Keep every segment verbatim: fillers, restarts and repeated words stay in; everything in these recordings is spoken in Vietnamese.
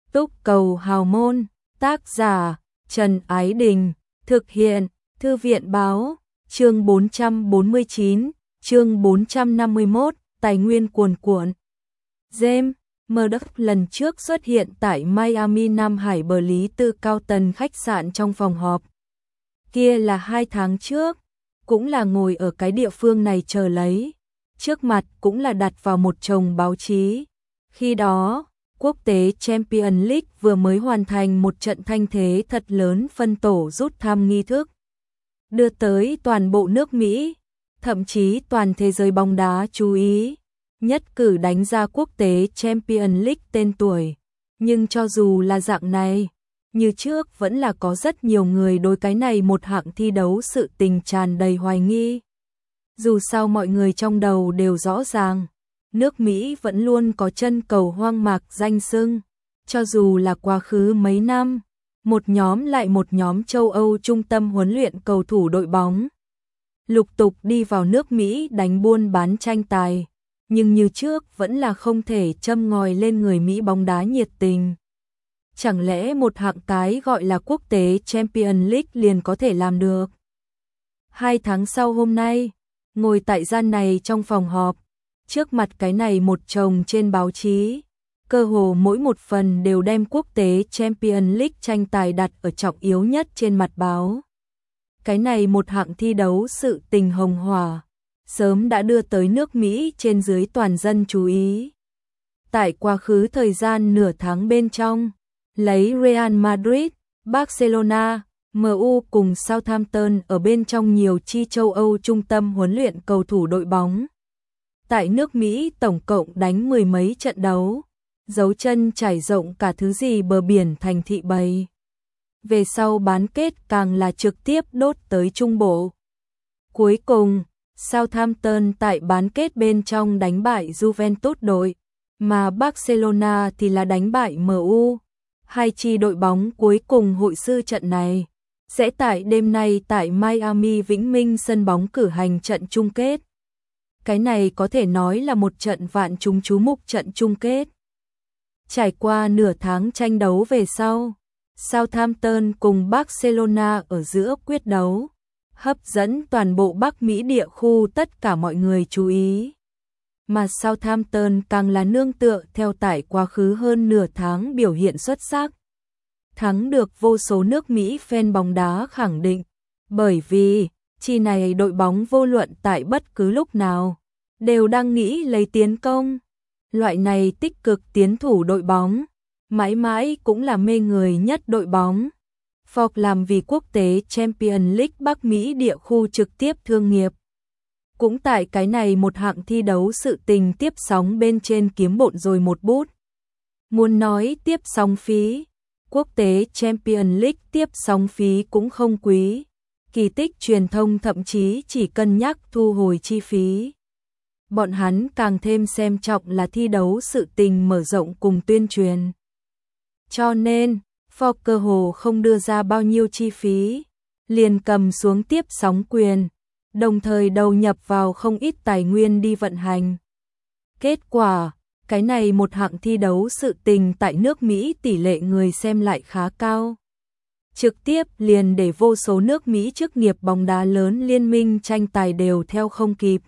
Túc Cầu Hào Môn, tác giả Trần Ái Đình, thực hiện Thư viện Báo, chương bốn trăm bốn mươi chín, chương bốn trăm năm mươi mốt, tài nguyên cuồn cuộn. James Murdoch lần trước xuất hiện tại Miami Nam Hải bờ Lý Tư cao tầng khách sạn trong phòng họp. Kia là hai tháng trước, cũng là ngồi ở cái địa phương này chờ lấy. Trước mặt cũng là đặt vào một chồng báo chí. Khi đó, quốc tế Champions League vừa mới hoàn thành một trận thanh thế thật lớn phân tổ rút thăm nghi thức. Đưa tới toàn bộ nước Mỹ, thậm chí toàn thế giới bóng đá chú ý. Nhất cử đánh ra quốc tế Champions League tên tuổi. Nhưng cho dù là dạng này, như trước vẫn là có rất nhiều người đối cái này một hạng thi đấu sự tình tràn đầy hoài nghi. Dù sao mọi người trong đầu đều rõ ràng, nước Mỹ vẫn luôn có chân cầu hoang mạc danh xưng. Cho dù là quá khứ mấy năm, một nhóm lại một nhóm châu Âu trung tâm huấn luyện cầu thủ đội bóng lục tục đi vào nước Mỹ đánh buôn bán tranh tài, nhưng như trước vẫn là không thể châm ngòi lên người Mỹ bóng đá nhiệt tình. Chẳng lẽ một hạng cái gọi là quốc tế Champions League liền có thể làm được? Hai tháng sau hôm nay, ngồi tại gian này trong phòng họp, trước mặt cái này một chồng trên báo chí, cơ hồ mỗi một phần đều đem quốc tế Champions League tranh tài đặt ở trọng yếu nhất trên mặt báo. Cái này một hạng thi đấu sự tình hồng hỏa, sớm đã đưa tới nước Mỹ trên dưới toàn dân chú ý. Tại quá khứ thời gian nửa tháng bên trong, lấy Real Madrid, Barcelona, em u cùng Southampton ở bên trong nhiều chi châu Âu trung tâm huấn luyện cầu thủ đội bóng. Tại nước Mỹ tổng cộng đánh mười mấy trận đấu, dấu chân trải rộng cả thứ gì bờ biển thành thị bầy. Về sau bán kết càng là trực tiếp đốt tới Trung Bộ. Cuối cùng, Southampton tại bán kết bên trong đánh bại Juventus đội, mà Barcelona thì là đánh bại em u. Hai chi đội bóng cuối cùng hội sư trận này sẽ tại đêm nay tại Miami Vĩnh Minh sân bóng cử hành trận chung kết. Cái này có thể nói là một trận vạn chúng chú mục trận chung kết. Trải qua nửa tháng tranh đấu về sau, Southampton cùng Barcelona ở giữa quyết đấu, hấp dẫn toàn bộ Bắc Mỹ địa khu tất cả mọi người chú ý. Mà Southampton càng là nương tựa theo tại quá khứ hơn nửa tháng biểu hiện xuất sắc. Thắng được vô số nước Mỹ fan bóng đá khẳng định, bởi vì chi này đội bóng vô luận tại bất cứ lúc nào đều đang nghĩ lấy tiến công. Loại này tích cực tiến thủ đội bóng, mãi mãi cũng là mê người nhất đội bóng. Ford làm vì quốc tế Champions League Bắc Mỹ địa khu trực tiếp thương nghiệp. Cũng tại cái này một hạng thi đấu sự tình tiếp sóng bên trên kiếm bộn rồi một bút. Muốn nói tiếp sóng phí, quốc tế Champions League tiếp sóng phí cũng không quý. Kỳ tích truyền thông thậm chí chỉ cân nhắc thu hồi chi phí. Bọn hắn càng thêm xem trọng là thi đấu sự tình mở rộng cùng tuyên truyền. Cho nên, Ford cơ hồ không đưa ra bao nhiêu chi phí, liền cầm xuống tiếp sóng quyền, đồng thời đầu nhập vào không ít tài nguyên đi vận hành. Kết quả, cái này một hạng thi đấu sự tình tại nước Mỹ tỷ lệ người xem lại khá cao. Trực tiếp liền để vô số nước Mỹ chức nghiệp bóng đá lớn liên minh tranh tài đều theo không kịp.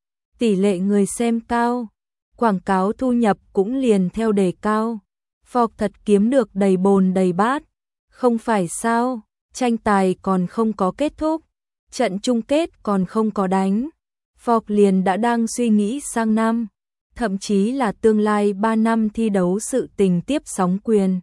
Tỷ lệ người xem cao, quảng cáo thu nhập cũng liền theo đề cao. Ford thật kiếm được đầy bồn đầy bát. Không phải sao, tranh tài còn không có kết thúc, trận chung kết còn không có đánh. Ford liền đã đang suy nghĩ sang năm, thậm chí là tương lai ba năm thi đấu sự tình tiếp sóng quyền.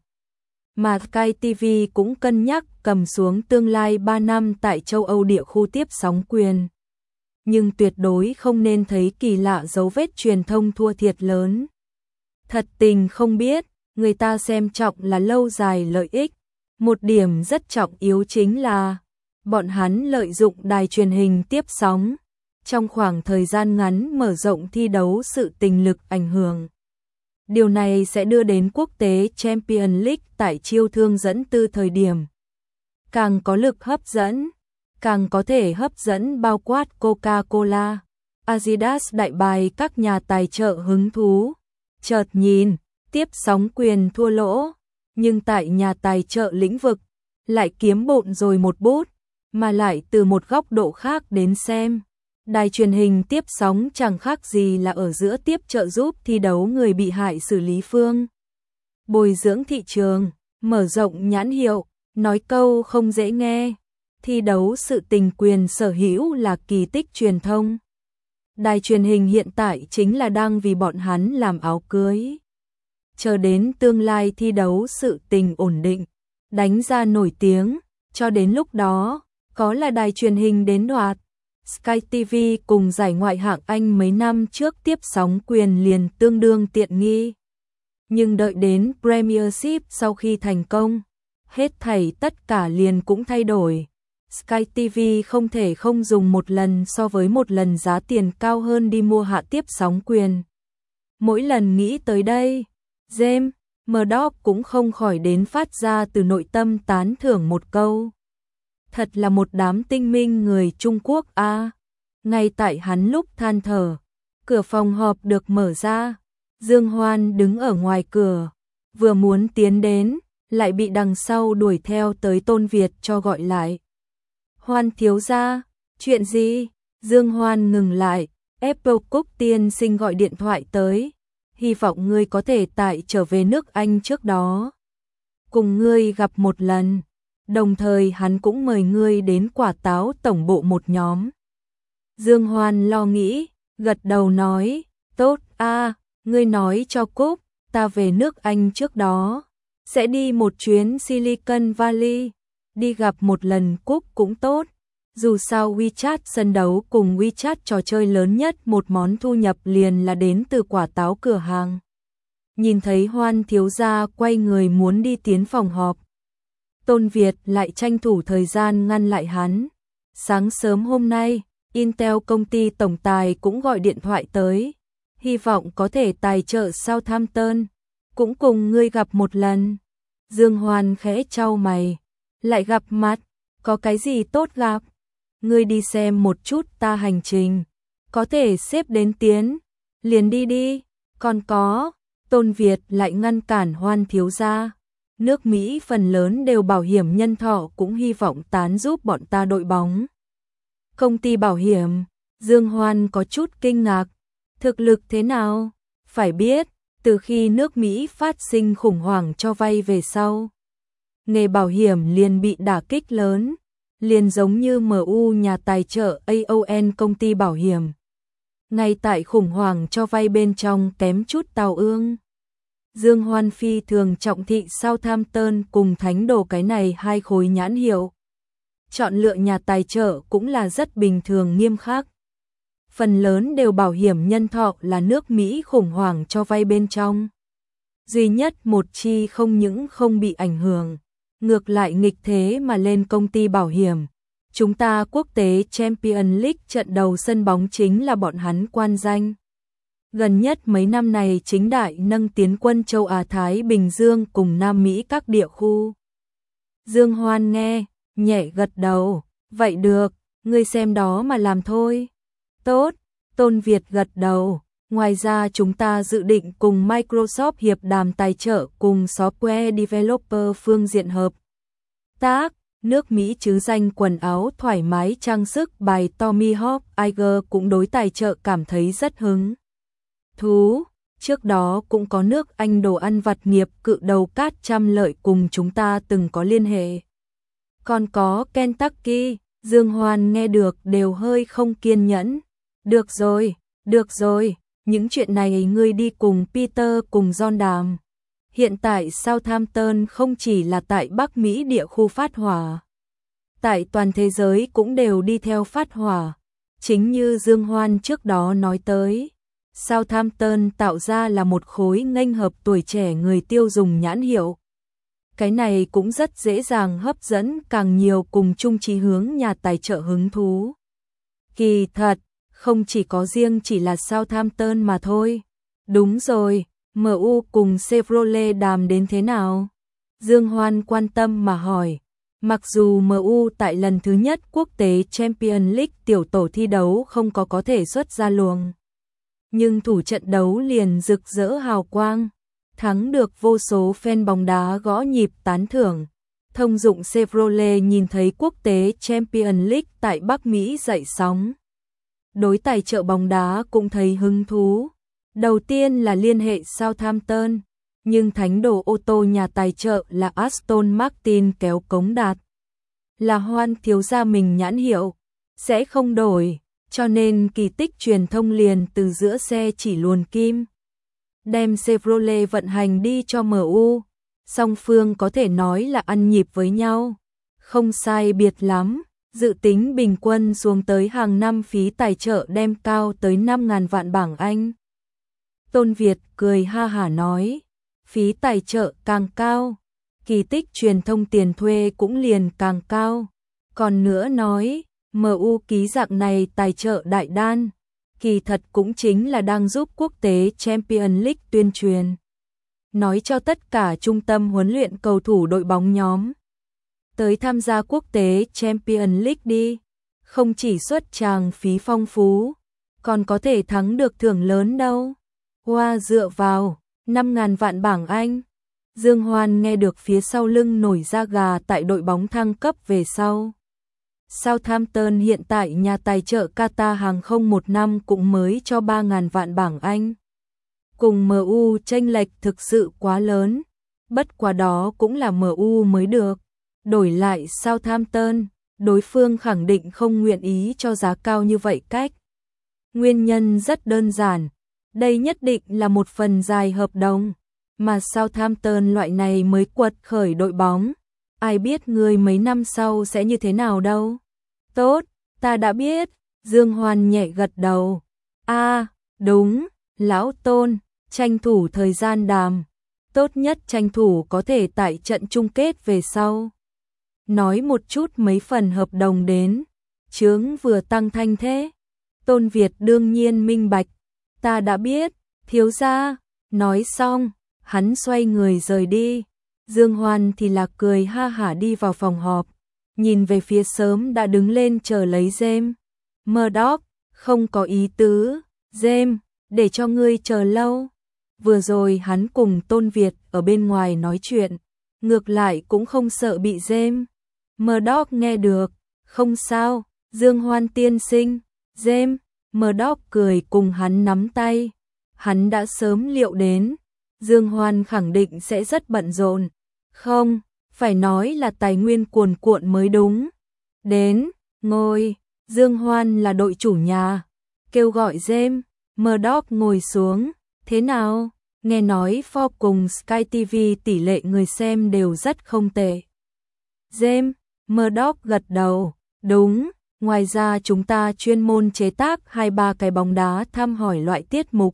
Mà Sky ti vi cũng cân nhắc cầm xuống tương lai ba năm tại châu Âu địa khu tiếp sóng quyền. Nhưng tuyệt đối không nên thấy kỳ lạ dấu vết truyền thông thua thiệt lớn. Thật tình không biết, người ta xem trọng là lâu dài lợi ích. Một điểm rất trọng yếu chính là bọn hắn lợi dụng đài truyền hình tiếp sóng, trong khoảng thời gian ngắn mở rộng thi đấu sự tình lực ảnh hưởng. Điều này sẽ đưa đến quốc tế Champions League tại chiêu thương dẫn tư thời điểm càng có lực hấp dẫn, càng có thể hấp dẫn bao quát Coca-Cola, Adidas đại bài các nhà tài trợ hứng thú. Chợt nhìn, tiếp sóng quyền thua lỗ, nhưng tại nhà tài trợ lĩnh vực, lại kiếm bộn rồi một bút, mà lại từ một góc độ khác đến xem. Đài truyền hình tiếp sóng chẳng khác gì là ở giữa tiếp trợ giúp thi đấu người bị hại xử lý phương. Bồi dưỡng thị trường, mở rộng nhãn hiệu, nói câu không dễ nghe. Thi đấu sự tình quyền sở hữu là kỳ tích truyền thông. Đài truyền hình hiện tại chính là đang vì bọn hắn làm áo cưới. Chờ đến tương lai thi đấu sự tình ổn định, đánh ra nổi tiếng, cho đến lúc đó, có là đài truyền hình đến đoạt. Sky ti vi cùng giải ngoại hạng Anh mấy năm trước tiếp sóng quyền liền tương đương tiện nghi. Nhưng đợi đến Premiership sau khi thành công, hết thảy tất cả liền cũng thay đổi. Sky ti vi không thể không dùng một lần so với một lần giá tiền cao hơn đi mua hạ tiếp sóng quyền. Mỗi lần nghĩ tới đây, James Murdoch cũng không khỏi đến phát ra từ nội tâm tán thưởng một câu. Thật là một đám tinh minh người Trung Quốc a. À. Ngay tại hắn lúc than thở, cửa phòng họp được mở ra, Dương Hoan đứng ở ngoài cửa, vừa muốn tiến đến, lại bị đằng sau đuổi theo tới Tôn Việt cho gọi lại. Hoan thiếu gia, chuyện gì? Dương Hoan ngừng lại, Apple Cúc tiên sinh gọi điện thoại tới, hy vọng ngươi có thể tại trở về nước Anh trước đó. Cùng ngươi gặp một lần, đồng thời hắn cũng mời ngươi đến Quả Táo tổng bộ một nhóm. Dương Hoan lo nghĩ, gật đầu nói, tốt a, à, ngươi nói cho Cúc, ta về nước Anh trước đó, sẽ đi một chuyến Silicon Valley, đi gặp một lần Cúc cũng tốt. Dù sao WeChat sân đấu cùng WeChat trò chơi lớn nhất một món thu nhập liền là đến từ Quả Táo cửa hàng. Nhìn thấy Hoan thiếu gia quay người muốn đi tiến phòng họp, Tôn Việt lại tranh thủ thời gian ngăn lại hắn. Sáng sớm hôm nay, Intel công ty tổng tài cũng gọi điện thoại tới, hy vọng có thể tài trợ Southampton, cũng cùng ngươi gặp một lần. Dương Hoan khẽ chau mày, lại gặp mặt, có cái gì tốt gặp? Ngươi đi xem một chút ta hành trình, có thể xếp đến tiến, liền đi đi, còn có, Tôn Việt lại ngăn cản Hoan thiếu gia. Nước Mỹ phần lớn đều bảo hiểm nhân thọ cũng hy vọng tán giúp bọn ta đội bóng. Công ty bảo hiểm, Dương Hoan có chút kinh ngạc, thực lực thế nào? Phải biết, từ khi nước Mỹ phát sinh khủng hoảng cho vay về sau, nghề bảo hiểm liền bị đả kích lớn, liền giống như em u nhà tài trợ a o en công ty bảo hiểm. Ngay tại khủng hoảng cho vay bên trong kém chút tàu ương. Dương Hoan phi thường trọng thị Southampton cùng Thánh Đồ cái này hai khối nhãn hiệu. Chọn lựa nhà tài trợ cũng là rất bình thường nghiêm khắc. Phần lớn đều bảo hiểm nhân thọ là nước Mỹ khủng hoảng cho vay bên trong. Duy nhất một chi không những không bị ảnh hưởng, ngược lại nghịch thế mà lên công ty bảo hiểm. Chúng ta quốc tế Champions League trận đầu sân bóng chính là bọn hắn quan danh. Gần nhất mấy năm này chính đại nâng tiến quân châu Á Thái Bình Dương cùng Nam Mỹ các địa khu. Dương Hoan nghe, nhẹ gật đầu, vậy được, ngươi xem đó mà làm thôi. Tốt, Tôn Việt gật đầu, ngoài ra chúng ta dự định cùng Microsoft hiệp đàm tài trợ cùng software developer phương diện hợp tác. Nước Mỹ chứ danh quần áo thoải mái trang sức bài Tommy Hilfiger cũng đối tài trợ cảm thấy rất hứng thú. Trước đó cũng có nước Anh đồ ăn vặt nghiệp cự đầu Cát Trăm Lợi cùng chúng ta từng có liên hệ. Còn có Kentucky, Dương Hoan nghe được đều hơi không kiên nhẫn. Được rồi, được rồi, những chuyện này ngươi đi cùng Peter cùng John đàm. Hiện tại Southampton không chỉ là tại Bắc Mỹ địa khu phát hỏa, tại toàn thế giới cũng đều đi theo phát hỏa. Chính như Dương Hoan trước đó nói tới, Southampton tạo ra là một khối nghênh hợp tuổi trẻ người tiêu dùng nhãn hiệu. Cái này cũng rất dễ dàng hấp dẫn càng nhiều cùng chung chí hướng nhà tài trợ hứng thú. Kỳ thật, không chỉ có riêng chỉ là Southampton mà thôi. Đúng rồi, em u cùng Chevrolet đàm đến thế nào? Dương Hoan quan tâm mà hỏi. Mặc dù em u tại lần thứ nhất quốc tế Champions League tiểu tổ thi đấu không có có thể xuất ra luồng, nhưng thủ trận đấu liền rực rỡ hào quang. thắng được vô số fan bóng đá gõ nhịp tán thưởng. Thông dụng Chevrolet nhìn thấy quốc tế Champions League tại Bắc Mỹ dậy sóng. Đối tài trợ bóng đá cũng thấy hứng thú. Đầu tiên là liên hệ Southampton, nhưng thánh đồ ô tô nhà tài trợ là Aston Martin kéo cống đạt. Là Hoan thiếu gia mình nhãn hiệu, sẽ không đổi, cho nên kỳ tích truyền thông liền từ giữa xe chỉ luồn kim. Đem Chevrolet vận hành đi cho em u, song phương có thể nói là ăn nhịp với nhau. Không sai biệt lắm, dự tính bình quân xuống tới hàng năm phí tài trợ đem cao tới năm nghìn vạn bảng Anh. Tôn Việt cười ha hả nói, phí tài trợ càng cao, kỳ tích truyền thông tiền thuê cũng liền càng cao. Còn nữa nói, em u ký dạng này tài trợ đại đan, kỳ thật cũng chính là đang giúp quốc tế Champions League tuyên truyền. Nói cho tất cả trung tâm huấn luyện cầu thủ đội bóng nhóm tới tham gia quốc tế Champions League đi, không chỉ xuất tràng phí phong phú, còn có thể thắng được thưởng lớn đâu. Hoa dựa vào, năm nghìn vạn bảng Anh. Dương Hoan nghe được phía sau lưng nổi da gà tại đội bóng thăng cấp về sau. Southampton hiện tại nhà tài trợ Qatar hàng không một năm cũng mới cho ba nghìn vạn bảng Anh. Cùng em u chênh lệch thực sự quá lớn, bất quá đó cũng là em u mới được. Đổi lại Southampton, đối phương khẳng định không nguyện ý cho giá cao như vậy cách. Nguyên nhân rất đơn giản, đây nhất định là một phần dài hợp đồng, mà Southampton loại này mới quật khởi đội bóng. Ai biết người mấy năm sau sẽ như thế nào đâu. Tốt, ta đã biết, Dương Hoan nhẹ gật đầu. A, à, đúng, lão Tôn, tranh thủ thời gian đàm. Tốt nhất tranh thủ có thể tại trận chung kết về sau. Nói một chút mấy phần hợp đồng đến, chướng vừa tăng thanh thế. Tôn Việt đương nhiên minh bạch, ta đã biết, thiếu gia. Nói xong, hắn xoay người rời đi. Dương Hoan thì là cười ha hả đi vào phòng họp, nhìn về phía sớm đã đứng lên chờ lấy James. Murdoch, không có ý tứ, James, để cho ngươi chờ lâu. Vừa rồi hắn cùng Tôn Việt ở bên ngoài nói chuyện, ngược lại cũng không sợ bị James. Murdoch nghe được, không sao, Dương Hoan tiên sinh, James. Murdoch cười cùng hắn nắm tay, hắn đã sớm liệu đến, Dương Hoan khẳng định sẽ rất bận rộn. Không, phải nói là tài nguyên cuồn cuộn mới đúng. Đến, ngồi, Dương Hoan là đội chủ nhà, kêu gọi James. Murdoch ngồi xuống, thế nào? Nghe nói Forbes cùng Sky ti vi tỷ lệ người xem đều rất không tệ. James, Murdoch gật đầu, đúng, ngoài ra chúng ta chuyên môn chế tác hai ba cái bóng đá thăm hỏi loại tiết mục.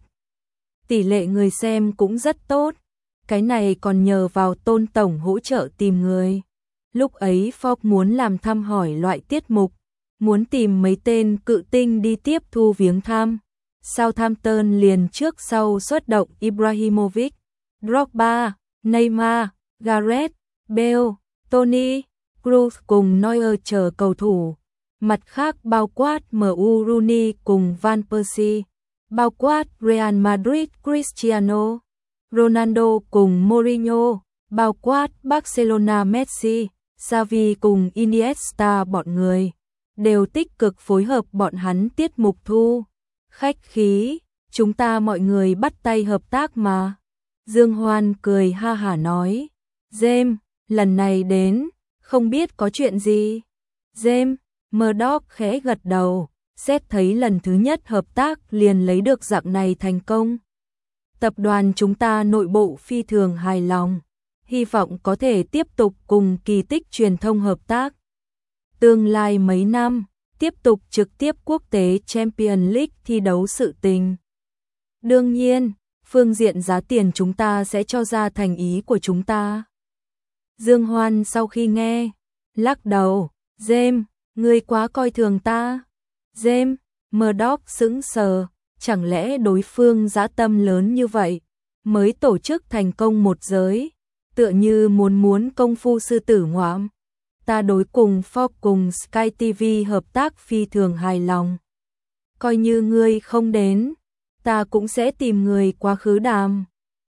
Tỷ lệ người xem cũng rất tốt. Cái này còn nhờ vào Tôn tổng hỗ trợ tìm người. Lúc ấy Forbes muốn làm thăm hỏi loại tiết mục, muốn tìm mấy tên cự tinh đi tiếp thu viếng thăm. Southampton liền trước sau xuất động Ibrahimovic, Drogba, Neymar, Gareth Bale, Toni Kroos cùng Neuer chờ cầu thủ. Mặt khác bao quát em u Rooney cùng Van Persie, bao quát Real Madrid Cristiano Ronaldo cùng Mourinho, bao quát Barcelona Messi, Xavi cùng Iniesta, bọn người đều tích cực phối hợp bọn hắn tiết mục thu. Khách khí, chúng ta mọi người bắt tay hợp tác mà. Dương Hoan cười ha hả nói, James, lần này đến, không biết có chuyện gì. James, Murdoch khẽ gật đầu, xét thấy lần thứ nhất hợp tác liền lấy được dạng này thành công. Tập đoàn chúng ta nội bộ phi thường hài lòng, hy vọng có thể tiếp tục cùng kỳ tích truyền thông hợp tác. Tương lai mấy năm, tiếp tục trực tiếp quốc tế Champions League thi đấu sự tình. Đương nhiên, phương diện giá tiền chúng ta sẽ cho ra thành ý của chúng ta. Dương Hoan sau khi nghe, lắc đầu, James, ngươi quá coi thường ta. James, Murdoch sững sờ, chẳng lẽ đối phương dã tâm lớn như vậy, mới tổ chức thành công một giới, tựa như muốn muốn công phu sư tử ngoạm. Ta đối cùng Forbes cùng Sky ti vi hợp tác phi thường hài lòng. Coi như ngươi không đến, ta cũng sẽ tìm người quá khứ đàm.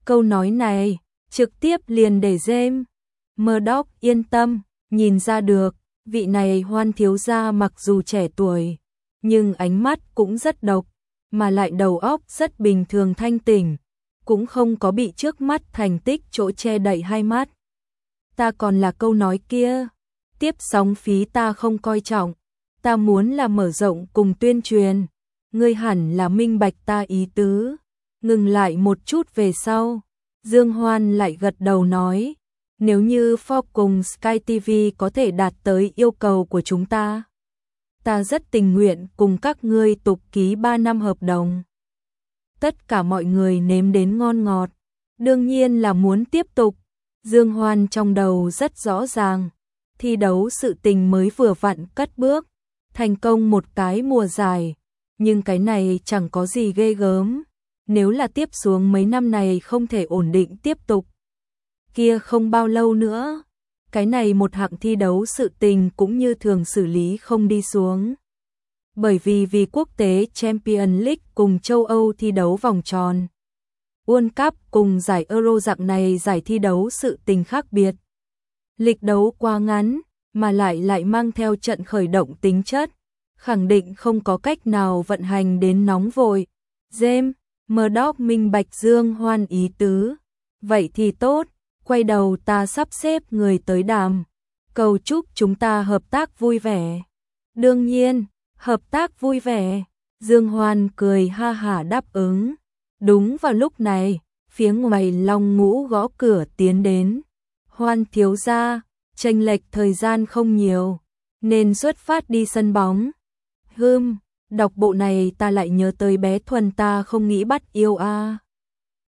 Câu nói này trực tiếp liền để James Murdoch yên tâm, nhìn ra được, vị này Hoan thiếu gia mặc dù trẻ tuổi, nhưng ánh mắt cũng rất độc, mà lại đầu óc rất bình thường thanh tỉnh, cũng không có bị trước mắt thành tích chỗ che đậy hai mắt. Ta còn là câu nói kia, tiếp sóng phí ta không coi trọng, ta muốn là mở rộng cùng tuyên truyền, ngươi hẳn là minh bạch ta ý tứ. Ngừng lại một chút về sau, Dương Hoan lại gật đầu nói, nếu như Fox cùng Sky ti vi có thể đạt tới yêu cầu của chúng ta, ta rất tình nguyện cùng các ngươi tục ký ba năm hợp đồng. Tất cả mọi người nếm đến ngon ngọt, đương nhiên là muốn tiếp tục. Dương Hoan trong đầu rất rõ ràng, thi đấu sự tình mới vừa vặn cất bước, thành công một cái mùa giải, nhưng cái này chẳng có gì ghê gớm, nếu là tiếp xuống mấy năm này không thể ổn định tiếp tục, kia không bao lâu nữa, cái này một hạng thi đấu sự tình cũng như thường xử lý không đi xuống. Bởi vì vì quốc tế Champions League cùng châu Âu thi đấu vòng tròn, World Cup cùng giải Euro dạng này giải thi đấu sự tình khác biệt. Lịch đấu quá ngắn, mà lại lại mang theo trận khởi động tính chất, khẳng định không có cách nào vận hành đến nóng vội. James Murdoch minh bạch Dương Hoan ý tứ. Vậy thì tốt, quay đầu ta sắp xếp người tới đàm, cầu chúc chúng ta hợp tác vui vẻ. Đương nhiên, hợp tác vui vẻ. Dương Hoan cười ha hả đáp ứng. Đúng vào lúc này, phía ngoài Long Ngũ gõ cửa tiến đến. Hoan thiếu gia, chênh lệch thời gian không nhiều, nên xuất phát đi sân bóng. Hừm, đọc bộ này ta lại nhớ tới bé Thuần ta không nghĩ bắt yêu a. À.